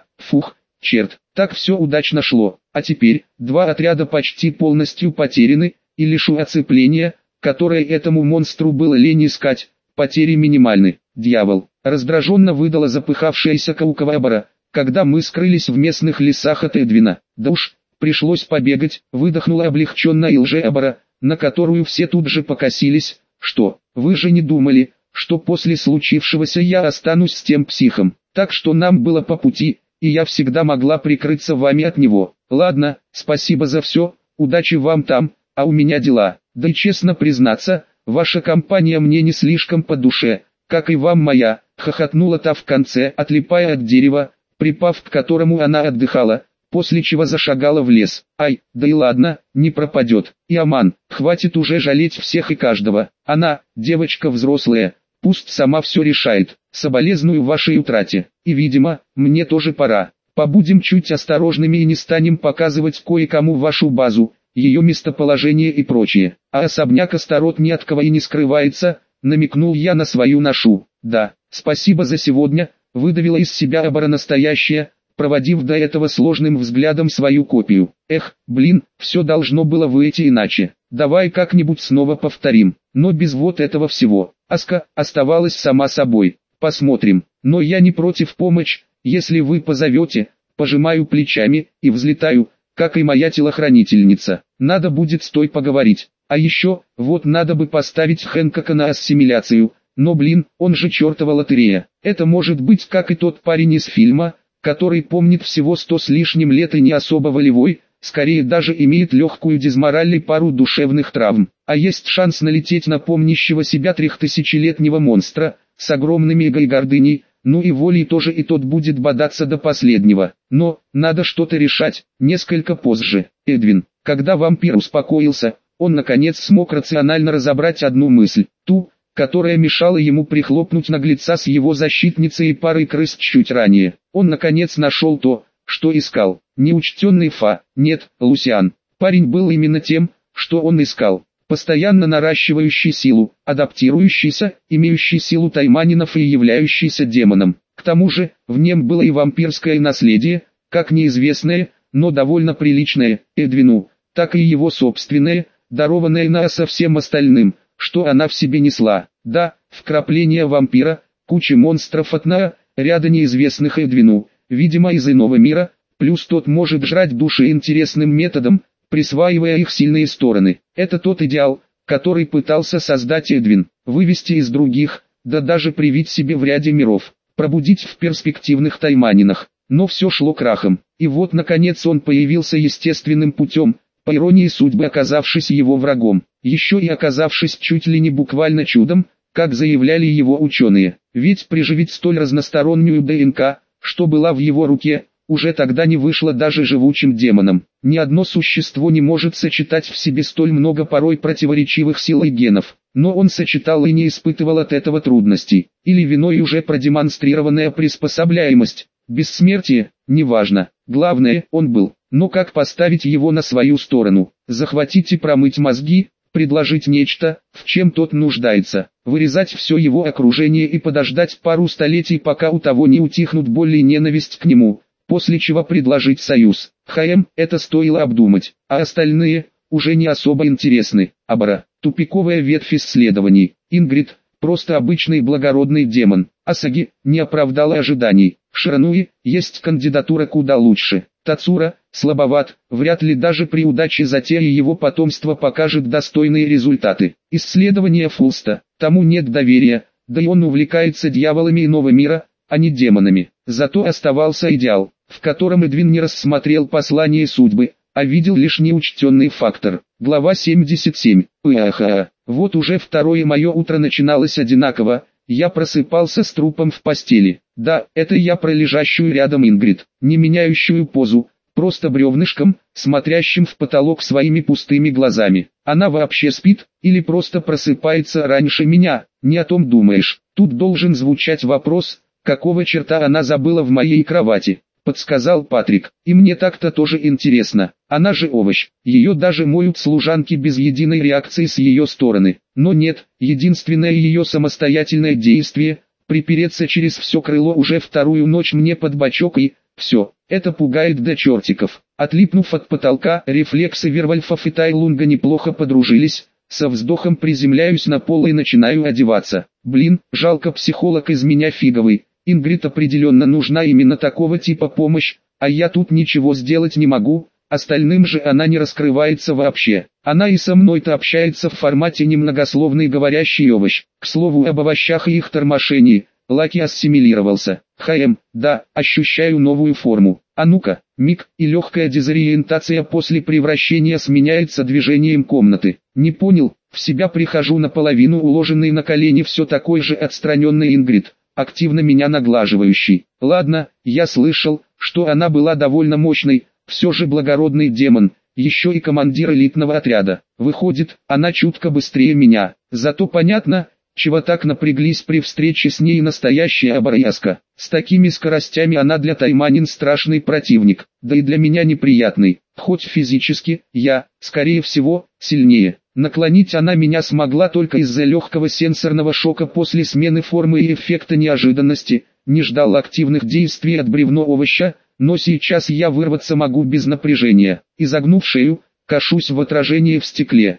Черт, так все удачно шло. А теперь, два отряда почти полностью потеряны, и лишь у оцепления, которое этому монстру было лень искать, потери минимальны. Дьявол, раздраженно выдала запыхавшаяся Каукавабара, когда мы скрылись в местных лесах от Эдвина. Да уж, пришлось побегать, выдохнула облегченно Илжеабара, на которую все тут же покосились. Что, вы же не думали, что после случившегося я останусь с тем психом? Так что нам было по пути, и я всегда могла прикрыться вами от него. Ладно, спасибо за все, удачи вам там, а у меня дела. Да и честно признаться, ваша компания мне не слишком по душе, как и вам моя, хохотнула та в конце, отлипая от дерева, припав к которому она отдыхала, после чего зашагала в лес. Ай, да и ладно, не пропадет. И Аман, хватит уже жалеть всех и каждого. Она, девочка взрослая, пусть сама все решает. Соболезную вашей утрате. И видимо, мне тоже пора. Побудем чуть осторожными и не станем показывать кое-кому вашу базу, ее местоположение и прочее. А особняк Астарот ни от кого и не скрывается, намекнул я на свою ношу. Да, спасибо за сегодня, выдавила из себя Абара настоящая, проводив до этого сложным взглядом свою копию. Эх, блин, все должно было выйти иначе. Давай как-нибудь снова повторим, но без вот этого всего. Аска оставалась сама собой. Посмотрим, но я не против помочь, если вы позовете. Пожимаю плечами и взлетаю, как и моя телохранительница. Надо будет с той поговорить. А еще, вот надо бы поставить Хэнкока на ассимиляцию, но блин, он же чертова лотерея. Это может быть как и тот парень из фильма, который помнит всего 100 с лишним лет и не особо волевой, скорее даже имеет легкую дизмораль и пару душевных травм. А есть шанс налететь на помнящего себя 3000-летнего монстра, с огромными эго и гордыней, ну и волей тоже, и тот будет бодаться до последнего. Но, надо что-то решать, несколько позже. Эдвин, когда вампир успокоился, он наконец смог рационально разобрать одну мысль, ту, которая мешала ему прихлопнуть наглеца с его защитницей и парой крыс чуть ранее. Он наконец нашел то, что искал. Неучтенный нет, Лусиан. Парень был именно тем, что он искал. Постоянно наращивающий силу, адаптирующийся, имеющий силу тайманинов и являющийся демоном. К тому же, в нем было и вампирское наследие, как неизвестное, но довольно приличное, Эдвину, так и его собственное, дарованное на со всем остальным, что она в себе несла. Да, вкрапление вампира, куча монстров от Наа, ряда неизвестных Эдвину, видимо из иного мира, плюс тот может жрать души интересным методом, присваивая их сильные стороны. Это тот идеал, который пытался создать Эдвин, вывести из других, да даже привить себе в ряде миров, пробудить в перспективных тайманинах. Но все шло крахом, и вот наконец он появился естественным путем, по иронии судьбы оказавшись его врагом, еще и оказавшись чуть ли не буквально чудом, как заявляли его ученые. Ведь приживить столь разностороннюю ДНК, что была в его руке, уже тогда не вышло даже живучим демонам. Ни одно существо не может сочетать в себе столь много порой противоречивых сил и генов, но он сочетал и не испытывал от этого трудностей, или виной уже продемонстрированная приспособляемость, бессмертие, неважно, главное, он был. но как поставить его на свою сторону? Захватить и промыть мозги, предложить нечто, в чем тот нуждается, вырезать все его окружение и подождать пару столетий, пока у того не утихнут боль и ненависть к нему, после чего предложить союз. Это стоило обдумать, а остальные уже не особо интересны. Абара, тупиковая ветвь исследований. Ингрид, просто обычный благородный демон. Асаги, не оправдала ожиданий. Ширануи, есть кандидатура куда лучше. Тацура, слабоват, вряд ли даже при удаче затеи его потомство покажет достойные результаты. Исследования Фулста, тому нет доверия, да и он увлекается дьяволами иного мира, а не демонами. Зато оставался идеал, в котором Эдвин не рассмотрел послание судьбы, а видел лишь неучтенный фактор. Глава 77. Вот уже второе мое утро начиналось одинаково. Я просыпался с трупом в постели. Да, это я про лежащую рядом Ингрид, не меняющую позу, просто бревнышком, смотрящим в потолок своими пустыми глазами. Она вообще спит, или просто просыпается раньше меня, не о том думаешь. Тут должен звучать вопрос, какого черта она забыла в моей кровати, подсказал Патрик. И мне так-то тоже интересно, она же овощ, ее даже моют служанки без единой реакции с ее стороны. Но нет, единственное ее самостоятельное действие – припереться через все крыло уже вторую ночь мне под бочок и все. Это пугает до чертиков. Отлипнув от потолка, рефлексы Вервольфов и Тайлунга неплохо подружились. Со вздохом приземляюсь на пол и начинаю одеваться. Блин, жалко, психолог из меня фиговый. Ингрид определенно нужна именно такого типа помощь, а я тут ничего сделать не могу. Остальным же она не раскрывается вообще. Она и со мной-то общается в формате немногословный говорящий овощ. К слову об овощах и их тормошении, Лаки ассимилировался. Да, ощущаю новую форму. А ну-ка, миг, и легкая дезориентация после превращения сменяется движением комнаты. Не понял, в себя прихожу наполовину уложенный на колени все такой же отстраненный Ингрид, активно меня наглаживающий. Ладно, я слышал, что она была довольно мощной, все же благородный демон, еще и командир элитного отряда. Выходит, она чутко быстрее меня. Зато понятно, чего так напряглись при встрече с ней настоящая оборъязка. С такими скоростями она для Тайманин страшный противник, да и для меня неприятный. Хоть физически, я, скорее всего, сильнее. Наклонить она меня смогла только из-за легкого сенсорного шока после смены формы и эффекта неожиданности. Не ждал активных действий от бревно-овоща, но сейчас я вырваться могу без напряжения. Изогнув шею, кашусь в отражение в стекле.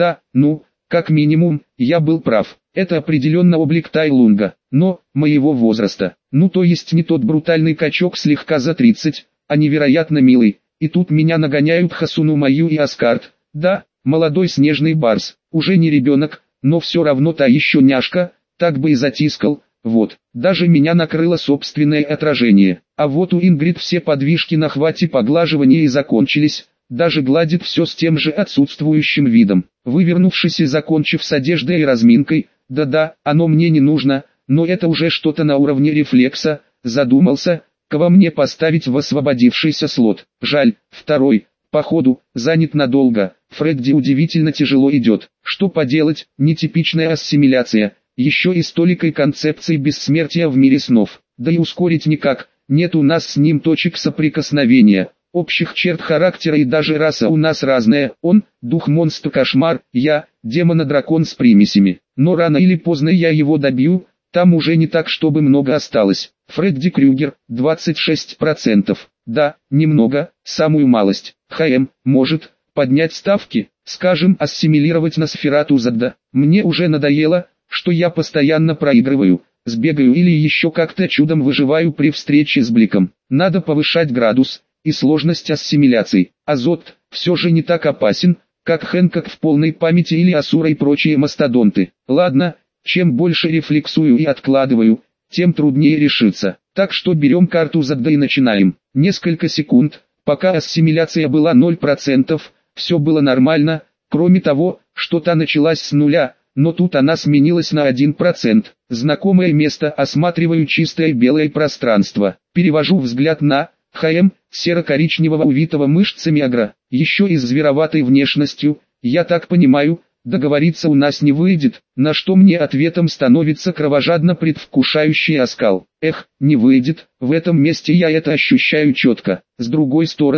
Как минимум, я был прав. Это определенно облик Тайлунга, но моего возраста. То есть не тот брутальный качок слегка за 30, а невероятно милый. И тут меня нагоняют Хасуну Маю и Аскарт. Да, молодой снежный барс, уже не ребенок, но все равно та еще няшка, так бы и затискал. Вот, даже меня накрыло собственное отражение. А вот у Ингрид все подвижки на хвате поглаживания и закончились, даже гладит все с тем же отсутствующим видом. Вывернувшись и закончив с одеждой и разминкой, да-да, оно мне не нужно, но это уже что-то на уровне рефлекса, задумался, кого мне поставить в освободившийся слот. Жаль, второй, походу, занят надолго. Фредди удивительно тяжело идет. Что поделать, нетипичная ассимиляция. Еще и с толикой концепции бессмертия в мире снов. Да и ускорить никак, нет у нас с ним точек соприкосновения, общих черт характера и даже раса у нас разная. Он, дух-монстр-кошмар, я, демона-дракон с примесями. Но рано или поздно я его добью, там уже не так чтобы много осталось. Фредди Крюгер, 26%. Да, немного, самую малость. Может, поднять ставки, скажем, ассимилировать Носферату Задда. Мне уже надоело, что я постоянно проигрываю, сбегаю или еще как-то чудом выживаю при встрече с Бликом. Надо повышать градус и сложность ассимиляций. Азот все же не так опасен, как Хэнкок в полной памяти или Асура и прочие мастодонты. Ладно, чем больше рефлексую и откладываю, тем труднее решиться. Так что берем карту Задда и начинаем. Несколько секунд, пока ассимиляция была 0%, все было нормально, кроме того, что та началась с нуля. Но тут она сменилась на 1%. Знакомое место, осматриваю чистое белое пространство. Перевожу взгляд на серо-коричневого увитого мышцами агра. Еще и с звероватой внешностью, я так понимаю, договориться у нас не выйдет, на что мне ответом становится кровожадно предвкушающий оскал. Не выйдет, в этом месте я это ощущаю четко. С другой стороны,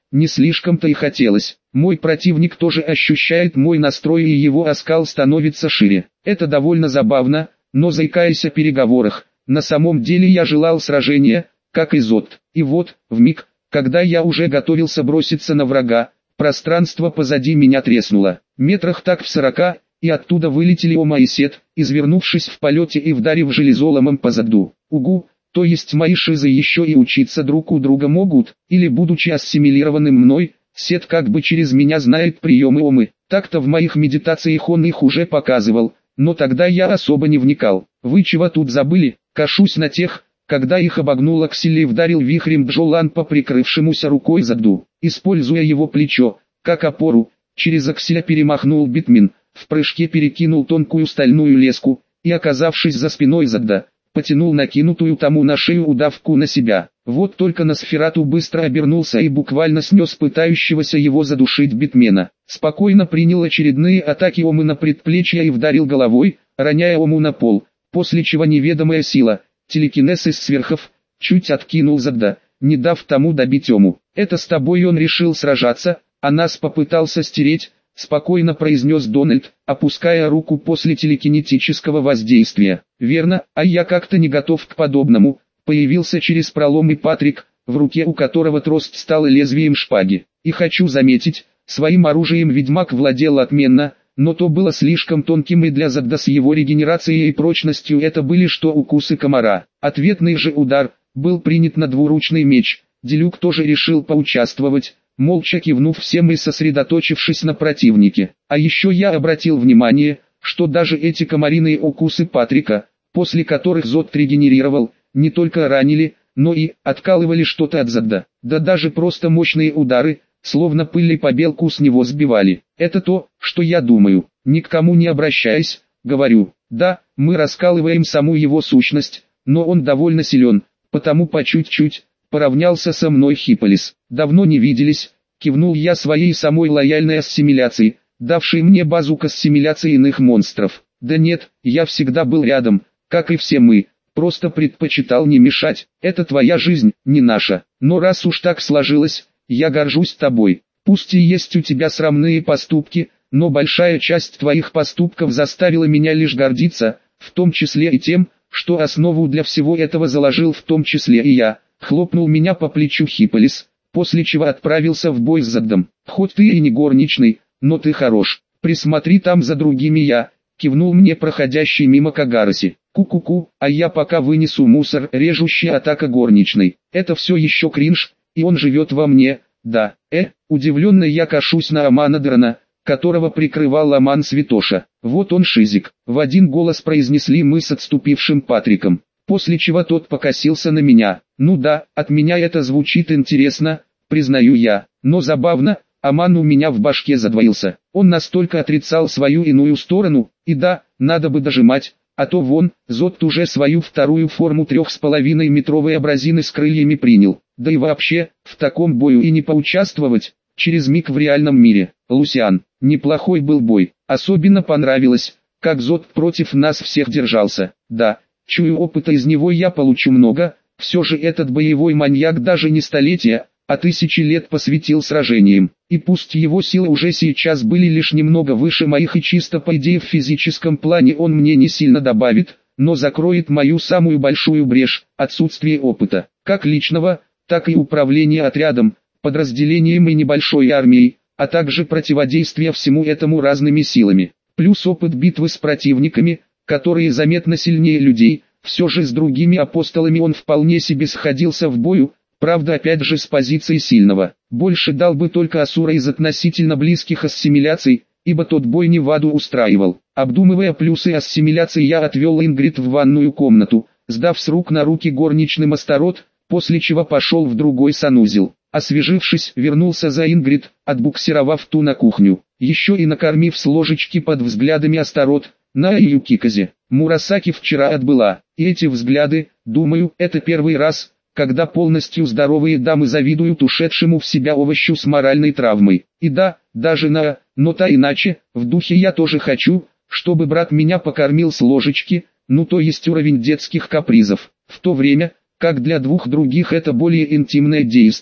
не слишком-то и хотелось. Мой противник тоже ощущает мой настрой и его оскал становится шире. Это довольно забавно, но заикаясь о переговорах, на самом деле я желал сражения, как и Зод. И вот, вмиг, когда я уже готовился броситься на врага, пространство позади меня треснуло. Метрах так в 40, и оттуда вылетели Ома и Сет, извернувшись в полете и вдарив железоломом по заду. Угу, то есть мои шизы еще и учиться друг у друга могут, или будучи ассимилированным мной, Сет как бы через меня знает приемы Омы. Так-то в моих медитациях он их уже показывал, но тогда я особо не вникал. Вы чего тут забыли? Кашусь на тех, когда их обогнул Аксель и вдарил вихрем Джолан по прикрывшемуся рукой заду. Используя его плечо, как опору, через Акселя перемахнул Битмин, в прыжке перекинул тонкую стальную леску, и оказавшись за спиной Задда, потянул накинутую тому на шею удавку на себя. Вот только Носферату быстро обернулся и буквально снес пытающегося его задушить Битмена. Спокойно принял очередные атаки Омы на предплечье и вдарил головой, роняя Ому на пол, после чего неведомая сила, телекинез из сверхов, чуть откинул Задда, не дав тому добить Ому. «Это с тобой он решил сражаться, а нас попытался стереть», — спокойно произнес Дональд, опуская руку после телекинетического воздействия. «Верно, а я как-то не готов к подобному». Появился через пролом и Патрик, в руке у которого трость стала лезвием шпаги. И хочу заметить, своим оружием ведьмак владел отменно, но то было слишком тонким и для Задда с его регенерацией и прочностью это были что укусы комара. Ответный же удар был принят на двуручный меч. Делюк тоже решил поучаствовать, молча кивнув всем и сосредоточившись на противнике. А еще я обратил внимание, что даже эти комариные укусы Патрика, после которых Зод регенерировал, не только ранили, но и откалывали что-то от Задда. Да даже просто мощные удары, словно пыль и побелку с него сбивали. Это то, что я думаю. Ни к кому не обращаясь, говорю, да, мы раскалываем саму его сущность, но он довольно силен, потому по чуть-чуть поравнялся со мной Хипполис. Давно не виделись, кивнул я своей самой лояльной ассимиляции, давшей мне базу к ассимиляции иных монстров. Да нет, я всегда был рядом, как и все мы. Просто предпочитал не мешать. Это твоя жизнь, не наша. Но раз уж так сложилось, я горжусь тобой. Пусть и есть у тебя срамные поступки, но большая часть твоих поступков заставила меня лишь гордиться, в том числе и тем, что основу для всего этого заложил в том числе и я. Хлопнул меня по плечу Хипполис, после чего отправился в бой с Заддом. Хоть ты и не горничный, но ты хорош. Присмотри там за другими я. Кивнул мне проходящий мимо Кагароси. Ку-ку-ку, а я пока вынесу мусор. Режущая атака горничной. Это все еще кринж, и он живет во мне, да. Удивленно я кашусь на Амана Драна, которого прикрывал Аман Святоша. Вот он шизик. В один голос произнесли мы с отступившим Патриком. После чего тот покосился на меня. Ну да, от меня это звучит интересно, признаю я. Но забавно, Аман у меня в башке задвоился. Он настолько отрицал свою иную сторону, и да, надо бы дожимать, а то вон, Зод уже свою вторую форму 3,5-метровой абразины с крыльями принял. Да и вообще, в таком бою и не поучаствовать, через миг в реальном мире. Лусиан, неплохой был бой, особенно понравилось, как Зод против нас всех держался. Да, чую опыта из него я получу много, все же этот боевой маньяк даже не столетия, а тысячи лет посвятил сражениям. И пусть его силы уже сейчас были лишь немного выше моих и чисто по идее в физическом плане он мне не сильно добавит, но закроет мою самую большую брешь, отсутствие опыта, как личного, так и управления отрядом, подразделением и небольшой армией, а также противодействие всему этому разными силами. Плюс опыт битвы с противниками, которые заметно сильнее людей, все же с другими апостолами он вполне себе сходился в бою, правда опять же с позиции сильного. Больше дал бы только Асура из относительно близких ассимиляций, ибо тот бой не в аду устраивал. Обдумывая плюсы ассимиляции я отвел Ингрид в ванную комнату, сдав с рук на руки горничным Астарот, после чего пошел в другой санузел. Освежившись, вернулся за Ингрид, отбуксировав ту на кухню, еще и накормив с ложечки под взглядами Астарот, на Юкиказе. Мурасаки вчера отбыла, и эти взгляды, думаю, это первый раз, когда полностью здоровые дамы завидуют ушедшему в себя овощу с моральной травмой. И да, даже но та иначе, в духе я тоже хочу, чтобы брат меня покормил с ложечки, ну то есть уровень детских капризов, в то время, как для двух других это более интимное действие.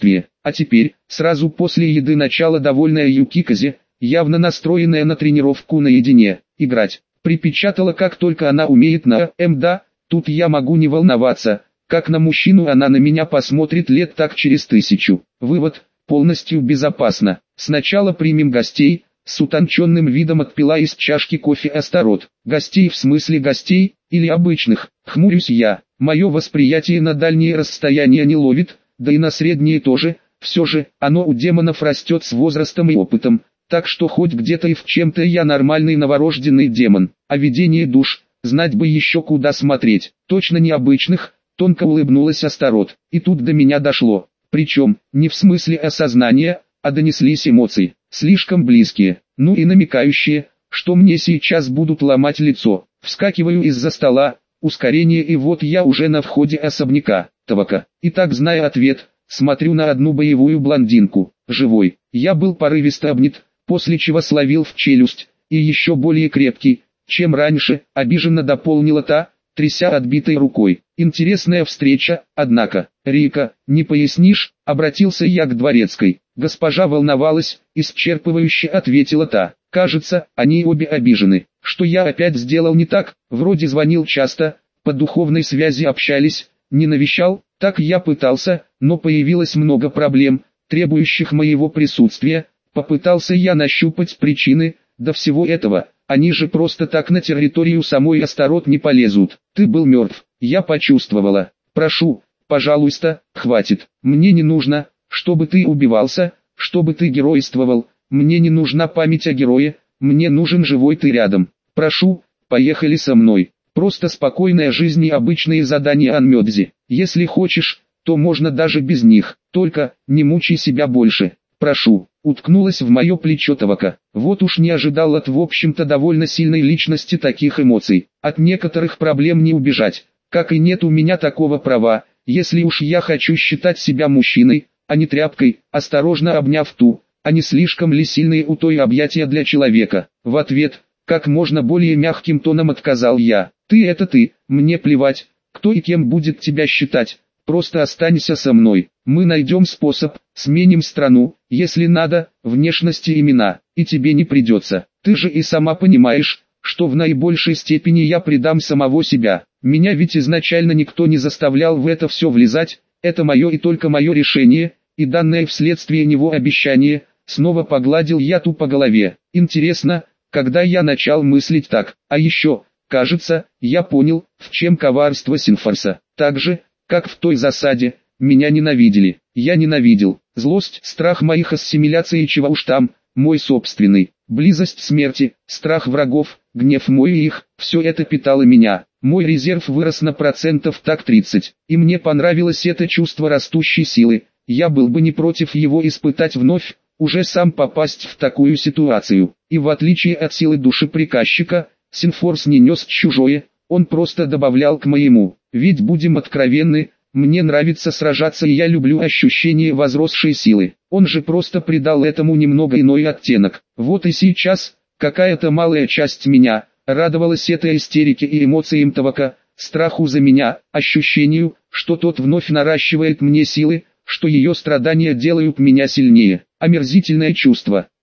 А теперь, сразу после еды начала довольная Юкиказе, явно настроенная на тренировку наедине, играть. Припечатала, как только она умеет на да, тут я могу не волноваться, как на мужчину она на меня посмотрит лет так через 1000. Вывод: полностью безопасно. Сначала примем гостей. С утонченным видом отпила из чашки кофе Астарот. Гостей в смысле гостей, или обычных? Хмурюсь я. Мое восприятие на дальние расстояния не ловит, да и на средние тоже. Все же, оно у демонов растет с возрастом и опытом. Так что хоть где-то и в чем-то я нормальный новорожденный демон. А видение душ, знать бы еще куда смотреть. Точно необычных, тонко улыбнулась Астарот. И тут до меня дошло. Причем, не в смысле осознания, а донеслись эмоции. Слишком близкие, ну и намекающие, что мне сейчас будут ломать лицо. Вскакиваю из-за стола, ускорение, и вот я уже на входе особняка. Тавака. И так, зная ответ, смотрю на одну боевую блондинку. Живой. Я был порывисто обнят, после чего словил в челюсть, и еще более крепкий, чем раньше, обиженно дополнила та, тряся отбитой рукой. Интересная встреча, однако. Рика, не пояснишь? Обратился я к дворецкой. Госпожа волновалась, исчерпывающе ответила та. Кажется, они обе обижены. Что я опять сделал не так? Вроде звонил часто, по духовной связи общались, не навещал, так я пытался, но появилось много проблем, требующих моего присутствия. Попытался я нащупать причины, до всего этого. Они же просто так на территорию самой Астарот не полезут. Ты был мертв, я почувствовала. Прошу, пожалуйста, хватит. Мне не нужно, чтобы ты убивался, чтобы ты геройствовал. Мне не нужна память о герое, мне нужен живой ты рядом. Прошу, поехали со мной. Просто спокойная жизнь и обычные задания Анмёдзи. Если хочешь, то можно даже без них. Только, не мучай себя больше. Прошу. Уткнулась в мое плечо Тавака. Вот уж не ожидал от в общем-то довольно сильной личности таких эмоций. От некоторых проблем не убежать. Как и нет у меня такого права, если уж я хочу считать себя мужчиной, а не тряпкой. Осторожно обняв ту, а не слишком ли сильные у той объятия для человека. В ответ, как можно более мягким тоном отказал я. Ты это ты, мне плевать, кто и кем будет тебя считать. Просто останься со мной, мы найдем способ, сменим страну, если надо, внешности, имена, и тебе не придется. Ты же и сама понимаешь, что в наибольшей степени я предам самого себя. Меня ведь изначально никто не заставлял в это все влезать, это мое и только мое решение, и данное вследствие него обещание. Снова погладил я ту по голове. Интересно, когда я начал мыслить так, а еще, кажется, я понял, в чем коварство Синфорса. Так же, как в той засаде, меня ненавидели, я ненавидел. Злость, страх моих ассимиляций и чего уж там, мой собственный. Близость смерти, страх врагов, гнев мой и их, все это питало меня. Мой резерв вырос на процентов так 30, и мне понравилось это чувство растущей силы. Я был бы не против его испытать вновь, уже сам попасть в такую ситуацию. И в отличие от силы души приказчика, Синфорс не нес чужое, он просто добавлял к моему. Ведь будем откровенны, мне нравится сражаться и я люблю ощущение возросшей силы. Он же просто придал этому немного иной оттенок. Вот и сейчас, какая-то малая часть меня, радовалась этой истерике и эмоциям Тавака, страху за меня, ощущению, что тот вновь наращивает мне силы, что ее страдания делают меня сильнее. Омерзительное чувство.